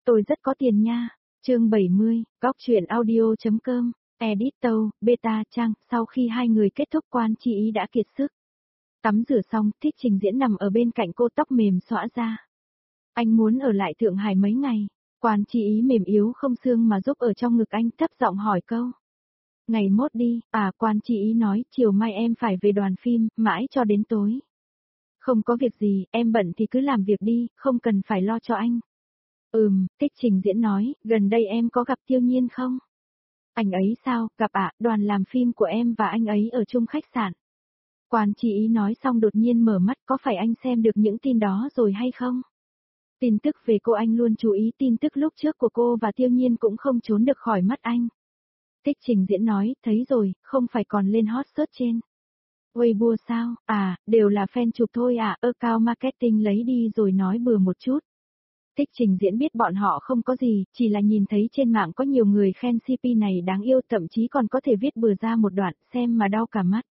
Tôi rất có tiền nha. Chương 70, góc truyện audio.com, edit tâu, beta trang, sau khi hai người kết thúc Quan Chi Ý đã kiệt sức. Tắm rửa xong, Thích Trình Diễn nằm ở bên cạnh cô, tóc mềm xõa ra. Anh muốn ở lại Thượng Hải mấy ngày. Quan Chi Ý mềm yếu không xương mà giúp ở trong ngực anh, thấp giọng hỏi câu. Ngày mốt đi, Quan Chi Ý nói, chiều mai em phải về đoàn phim, mãi cho đến tối. Không có việc gì, em bận thì cứ làm việc đi, không cần phải lo cho anh. Thích Trình Diễn nói, gần đây em có gặp Tiêu Nhiên không? Anh ấy sao, gặp đoàn làm phim của em và anh ấy ở chung khách sạn. Quan Chi Ý nói xong đột nhiên mở mắt, có phải anh xem được những tin đó rồi hay không? Tin tức về cô anh luôn chú ý, tin tức lúc trước của cô và Tiêu Nhiên cũng không trốn được khỏi mắt anh. Thích Trình Diễn nói, thấy rồi, không phải còn lên hot search trên Weibo sao? Đều là fan chụp thôi account marketing lấy đi rồi nói bừa một chút. Thích Trình Diễn biết bọn họ không có gì, chỉ là nhìn thấy trên mạng có nhiều người khen CP này đáng yêu, thậm chí còn có thể viết bừa ra một đoạn, xem mà đau cả mắt.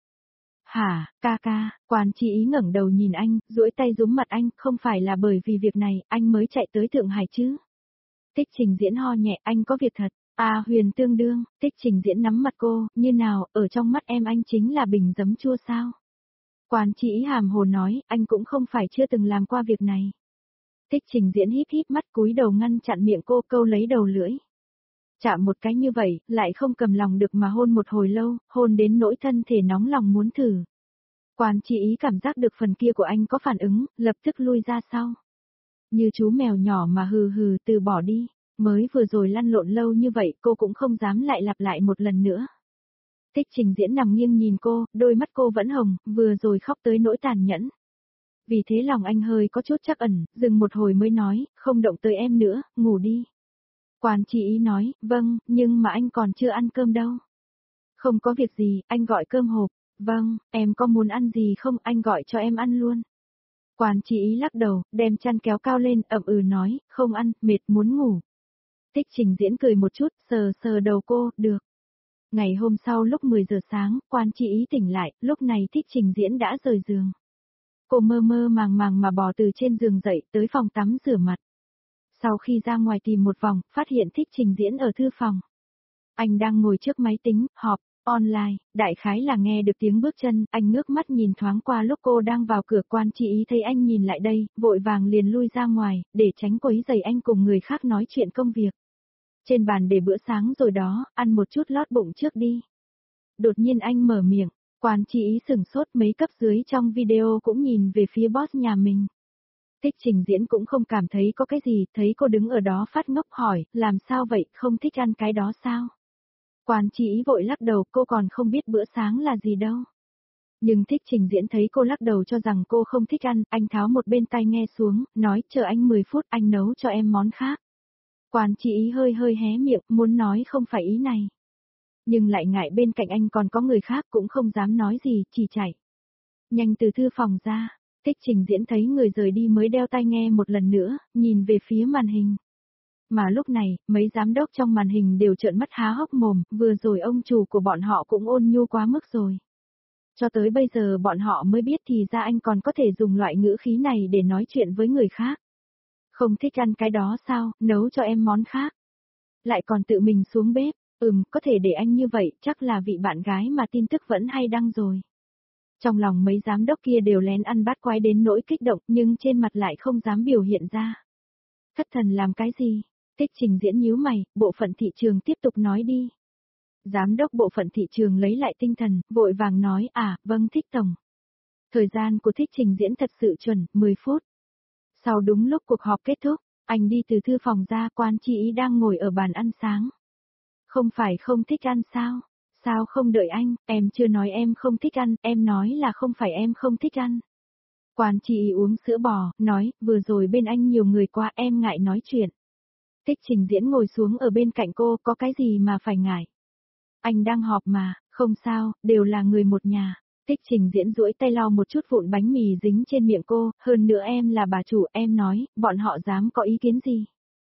Hả, ca, Quan Chi Ý ngẩng đầu nhìn anh, duỗi tay giúm mặt anh, không phải là bởi vì việc này, anh mới chạy tới Thượng Hải chứ. Thích Trình Diễn ho nhẹ, anh có việc thật. Huyền tương đương, Thích Trình Diễn nắm mặt cô, như nào, ở trong mắt em anh chính là bình giấm chua sao? Quan Chi Ý hàm hồ nói, anh cũng không phải chưa từng làm qua việc này. Thích Trình Diễn híp híp mắt, cúi đầu ngăn chặn miệng cô, câu lấy đầu lưỡi. Chạm một cái như vậy, lại không cầm lòng được mà hôn một hồi lâu, hôn đến nỗi thân thể nóng lòng muốn thử. Quan Chi Ý cảm giác được phần kia của anh có phản ứng, lập tức lui ra sau. Như chú mèo nhỏ mà hừ hừ từ bỏ đi, mới vừa rồi lăn lộn lâu như vậy cô cũng không dám lại lặp lại một lần nữa. Thích Trình Diễn nằm nghiêng nhìn cô, đôi mắt cô vẫn hồng, vừa rồi khóc tới nỗi tàn nhẫn. Vì thế lòng anh hơi có chút trắc ẩn, dừng một hồi mới nói, không động tới em nữa, ngủ đi. Quan Chi Ý nói, vâng, nhưng mà anh còn chưa ăn cơm đâu. Không có việc gì, anh gọi cơm hộp. Vâng, em có muốn ăn gì không, anh gọi cho em ăn luôn. Quan Chi Ý lắc đầu, đem chăn kéo cao lên, nói, không ăn, mệt muốn ngủ. Thích Trình Diễn cười một chút, sờ sờ đầu cô, được. Ngày hôm sau lúc 10 giờ sáng, Quan Chi Ý tỉnh lại, lúc này Thích Trình Diễn đã rời giường. Cô mơ mơ màng màng mà bò từ trên giường dậy tới phòng tắm rửa mặt. Sau khi ra ngoài tìm một vòng, phát hiện Thích Trình Diễn ở thư phòng. Anh đang ngồi trước máy tính, họp, online, đại khái là nghe được tiếng bước chân, anh ngước mắt nhìn thoáng qua lúc cô đang vào cửa. Quan Chi Ý thấy anh nhìn lại đây, vội vàng liền lui ra ngoài, để tránh quấy rầy anh cùng người khác nói chuyện công việc. Trên bàn để bữa sáng rồi đó, ăn một chút lót bụng trước đi. Đột nhiên anh mở miệng, Quan Chi Ý sửng sốt, mấy cấp dưới trong video cũng nhìn về phía boss nhà mình. Thích Trình Diễn cũng không cảm thấy có cái gì, thấy cô đứng ở đó phát ngốc hỏi, làm sao vậy, không thích ăn cái đó sao? Quan Chi Ý vội lắc đầu, cô còn không biết bữa sáng là gì đâu. Nhưng Thích Trình Diễn thấy cô lắc đầu cho rằng cô không thích ăn, anh tháo một bên tai nghe xuống, nói chờ anh 10 phút anh nấu cho em món khác. Quan Chi Ý hơi hé miệng, muốn nói không phải ý này. Nhưng lại ngại bên cạnh anh còn có người khác cũng không dám nói gì, chỉ chạy. Nhanh từ thư phòng ra, Thích Trình Diễn thấy người rời đi mới đeo tai nghe một lần nữa, nhìn về phía màn hình. Mà lúc này, mấy giám đốc trong màn hình đều trợn mắt há hốc mồm, vừa rồi ông chủ của bọn họ cũng ôn nhu quá mức rồi. Cho tới bây giờ bọn họ mới biết thì ra anh còn có thể dùng loại ngữ khí này để nói chuyện với người khác. Không thích ăn cái đó sao, nấu cho em món khác. Lại còn tự mình xuống bếp, có thể để anh như vậy, chắc là vị bạn gái mà tin tức vẫn hay đăng rồi. Trong lòng mấy giám đốc kia đều lén ăn bát quái đến nỗi kích động, nhưng trên mặt lại không dám biểu hiện ra. Thất thần làm cái gì? Thích Trình Diễn nhíu mày, bộ phận thị trường tiếp tục nói đi. Giám đốc bộ phận thị trường lấy lại tinh thần, vội vàng nói, vâng Thích Tổng. Thời gian của Thích Trình Diễn thật sự chuẩn, 10 phút. Sau đúng lúc cuộc họp kết thúc, anh đi từ thư phòng ra. Quan Chi Ý đang ngồi ở bàn ăn sáng. Không phải không thích ăn sao? Sao không đợi anh, em chưa nói em không thích ăn, em nói là không phải em không thích ăn. Quan Chi Ý uống sữa bò, nói, vừa rồi bên anh nhiều người quá em ngại nói chuyện. Thích Trình Diễn ngồi xuống ở bên cạnh cô, có cái gì mà phải ngại. Anh đang họp mà, không sao, đều là người một nhà. Thích Trình Diễn duỗi tay lau một chút vụn bánh mì dính trên miệng cô, hơn nữa em là bà chủ, em nói, bọn họ dám có ý kiến gì.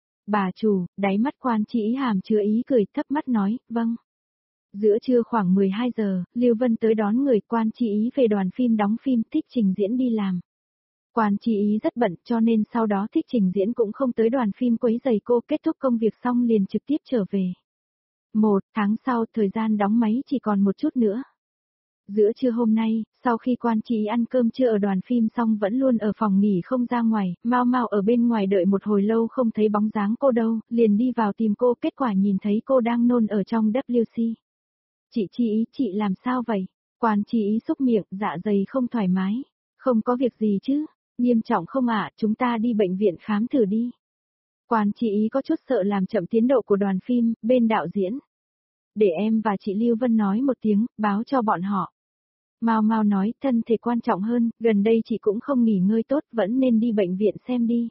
Bà chủ, đáy mắt Quan Chi Ý hàm chứa ý cười, thấp mắt nói, vâng. Giữa trưa khoảng 12 giờ, Lưu Vân tới đón người. Quan Chi Ý về đoàn phim đóng phim, Thích Trình Diễn đi làm. Quan Chi Ý rất bận cho nên sau đó Thích Trình Diễn cũng không tới đoàn phim quấy rầy cô, kết thúc công việc xong liền trực tiếp trở về. 1 tháng sau, thời gian đóng máy chỉ còn một chút nữa. Giữa trưa hôm nay, sau khi Quan Chi Ý ăn cơm trưa ở đoàn phim xong vẫn luôn ở phòng nghỉ không ra ngoài, Mao Mao ở bên ngoài đợi một hồi lâu không thấy bóng dáng cô đâu, liền đi vào tìm cô, kết quả nhìn thấy cô đang nôn ở trong WC. Chị Chi Ý, chị làm sao vậy? Quan Chi Ý xúc miệng, dạ dày không thoải mái. Không có việc gì chứ? Nghiêm trọng không ạ, chúng ta đi bệnh viện khám thử đi. Quan Chi Ý có chút sợ làm chậm tiến độ của đoàn phim, bên đạo diễn. Để em và chị Lưu Vân nói một tiếng, báo cho bọn họ. Mao Mao nói, thân thể quan trọng hơn, gần đây chị cũng không nghỉ ngơi tốt, vẫn nên đi bệnh viện xem đi.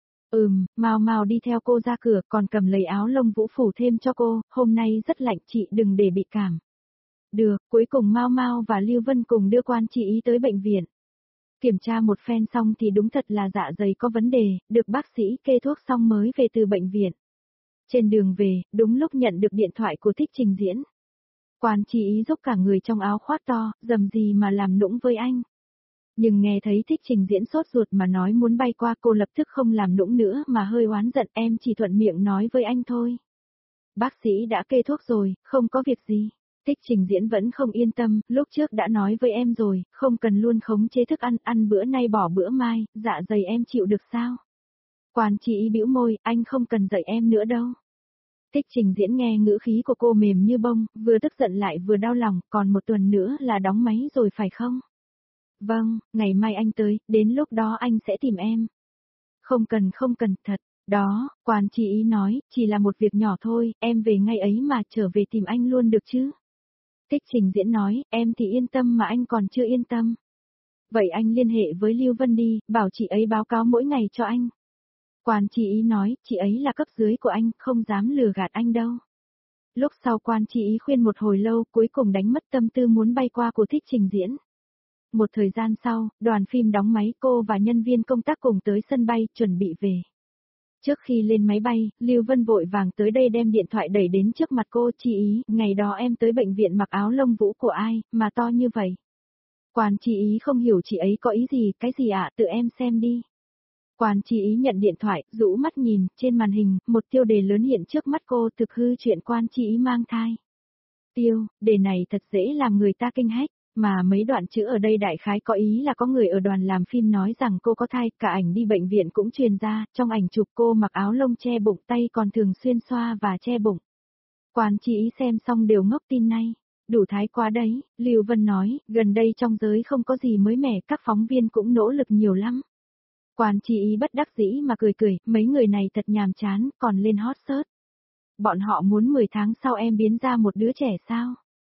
Mao Mao đi theo cô ra cửa, còn cầm lấy áo lông vũ phủ thêm cho cô, hôm nay rất lạnh, chị đừng để bị cảm. Được, cuối cùng Mao Mao và Lưu Vân cùng đưa Quan Chi Ý tới bệnh viện. Kiểm tra một phen xong thì đúng thật là dạ dày có vấn đề, được bác sĩ kê thuốc xong mới về từ bệnh viện. Trên đường về, đúng lúc nhận được điện thoại của Thích Trình Diễn. Quan Chi Ý dốc cả người trong áo khoác to, dầm gì mà làm nũng với anh. Nhưng nghe thấy Thích Trình Diễn sốt ruột mà nói muốn bay qua, cô lập tức không làm nũng nữa mà hơi oán giận, em chỉ thuận miệng nói với anh thôi. Bác sĩ đã kê thuốc rồi, không có việc gì. Thích Trình Diễn vẫn không yên tâm, lúc trước đã nói với em rồi, không cần luôn khống chế thức ăn, ăn bữa nay bỏ bữa mai, dạ dày em chịu được sao? Quan Chi Ý bĩu môi, anh không cần dạy em nữa đâu. Thích Trình Diễn nghe ngữ khí của cô mềm như bông, vừa tức giận lại vừa đau lòng, còn một tuần nữa là đóng máy rồi phải không? Vâng, ngày mai anh tới, đến lúc đó anh sẽ tìm em. Không cần, thật. Đó, Quan Chi Ý nói, chỉ là một việc nhỏ thôi, em về ngay ấy mà trở về tìm anh luôn được chứ? Thích Trình Diễn nói, em thì yên tâm mà anh còn chưa yên tâm. Vậy anh liên hệ với Lưu Vân đi, bảo chị ấy báo cáo mỗi ngày cho anh. Quan Chi Ý nói, chị ấy là cấp dưới của anh, không dám lừa gạt anh đâu. Lúc sau Quan Chi Ý khuyên một hồi lâu, cuối cùng đánh mất tâm tư muốn bay qua của Thích Trình Diễn. Một thời gian sau, đoàn phim đóng máy, cô và nhân viên công tác cùng tới sân bay, chuẩn bị về. Trước khi lên máy bay, Lưu Vân vội vàng tới đây đem điện thoại đẩy đến trước mặt cô, Chi Ý, ngày đó em tới bệnh viện mặc áo lông vũ của ai, mà to như vậy. Quan Chi Ý không hiểu chị ấy có ý gì, cái gì ạ, tự em xem đi. Quan Chi Ý nhận điện thoại, rũ mắt nhìn, trên màn hình, một tiêu đề lớn hiện trước mắt cô, thực hư chuyện Quan Chi Ý mang thai. Đề này thật dễ làm người ta kinh hách, mà mấy đoạn chữ ở đây đại khái có ý là có người ở đoàn làm phim nói rằng cô có thai, cả ảnh đi bệnh viện cũng truyền ra, trong ảnh chụp cô mặc áo lông che bụng, tay còn thường xuyên xoa và che bụng. Quan Chi Ý xem xong đều ngốc tin ngay. Đủ thái quá đấy, Lưu Vân nói, gần đây trong giới không có gì mới mẻ, các phóng viên cũng nỗ lực nhiều lắm. Quan Chi Ý bất đắc dĩ mà cười, mấy người này thật nhàm chán, còn lên hot search. Bọn họ muốn 10 tháng sau em biến ra một đứa trẻ sao?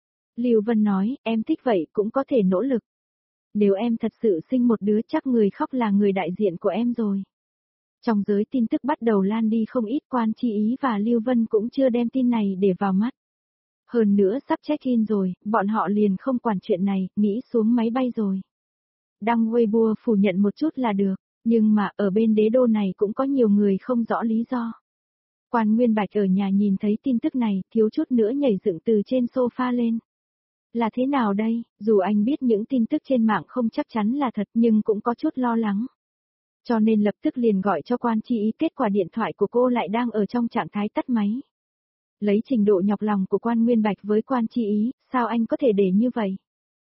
Lưu Vân nói, em thích vậy cũng có thể nỗ lực. Nếu em thật sự sinh một đứa chắc người khóc là người đại diện của em rồi. Trong giới tin tức bắt đầu lan đi không ít, Quan Chi Ý và Lưu Vân cũng chưa đem tin này để vào mắt. Hơn nữa sắp check-in rồi, bọn họ liền không quản chuyện này, nghĩ xuống máy bay rồi. Đăng Weibo phủ nhận một chút là được, nhưng mà ở bên đế đô này cũng có nhiều người không rõ lý do. Quan Nguyên Bạch ở nhà nhìn thấy tin tức này, thiếu chút nữa nhảy dựng từ trên sofa lên. Là thế nào đây, dù anh biết những tin tức trên mạng không chắc chắn là thật nhưng cũng có chút lo lắng. Cho nên lập tức liền gọi cho Quan Chi Ý, kết quả điện thoại của cô lại đang ở trong trạng thái tắt máy. Lấy trình độ nhọc lòng của Quan Nguyên Bạch với Quan Chi Ý, sao anh có thể để như vậy?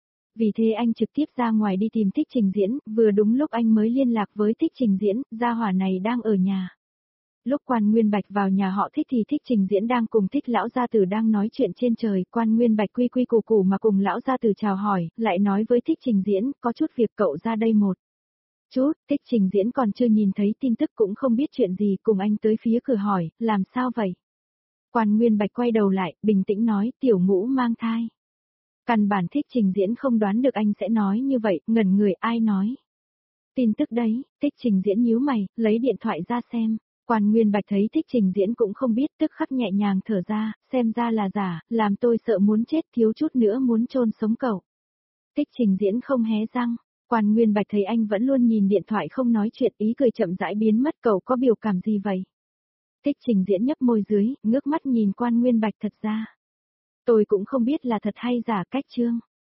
Vì thế anh trực tiếp ra ngoài đi tìm Thích Trình Diễn, vừa đúng lúc anh mới liên lạc với Thích Trình Diễn, gia hỏa này đang ở nhà. Lúc Quan Nguyên Bạch vào nhà họ Thích thì Thích Trình Diễn đang cùng Thích lão gia tử đang nói chuyện trên trời, Quan Nguyên Bạch quy quy củ củ mà cùng lão gia tử chào hỏi, lại nói với Thích Trình Diễn, có chút việc cậu ra đây một chút. Thích Trình Diễn còn chưa nhìn thấy tin tức cũng không biết chuyện gì, cùng anh tới phía cửa hỏi, làm sao vậy? Quan Nguyên Bạch quay đầu lại, bình tĩnh nói, tiểu Ngũ mang thai. Căn bản Thích Trình Diễn không đoán được anh sẽ nói như vậy, ngẩn người, ai nói? Tin tức đấy, Thích Trình Diễn nhíu mày, lấy điện thoại ra xem. Quan Nguyên Bạch thấy Thích Trình Diễn cũng không biết, tức khắc nhẹ nhàng thở ra, xem ra là giả, làm tôi sợ muốn chết, thiếu chút nữa muốn chôn sống cậu. Thích Trình Diễn không hé răng, Quan Nguyên Bạch thấy anh vẫn luôn nhìn điện thoại không nói chuyện, ý cười chậm rãi biến mất, cậu có biểu cảm gì vậy? Thích Trình Diễn nhấp môi dưới, ngước mắt nhìn Quan Nguyên Bạch, thật ra tôi cũng không biết là thật hay giả, cách chương.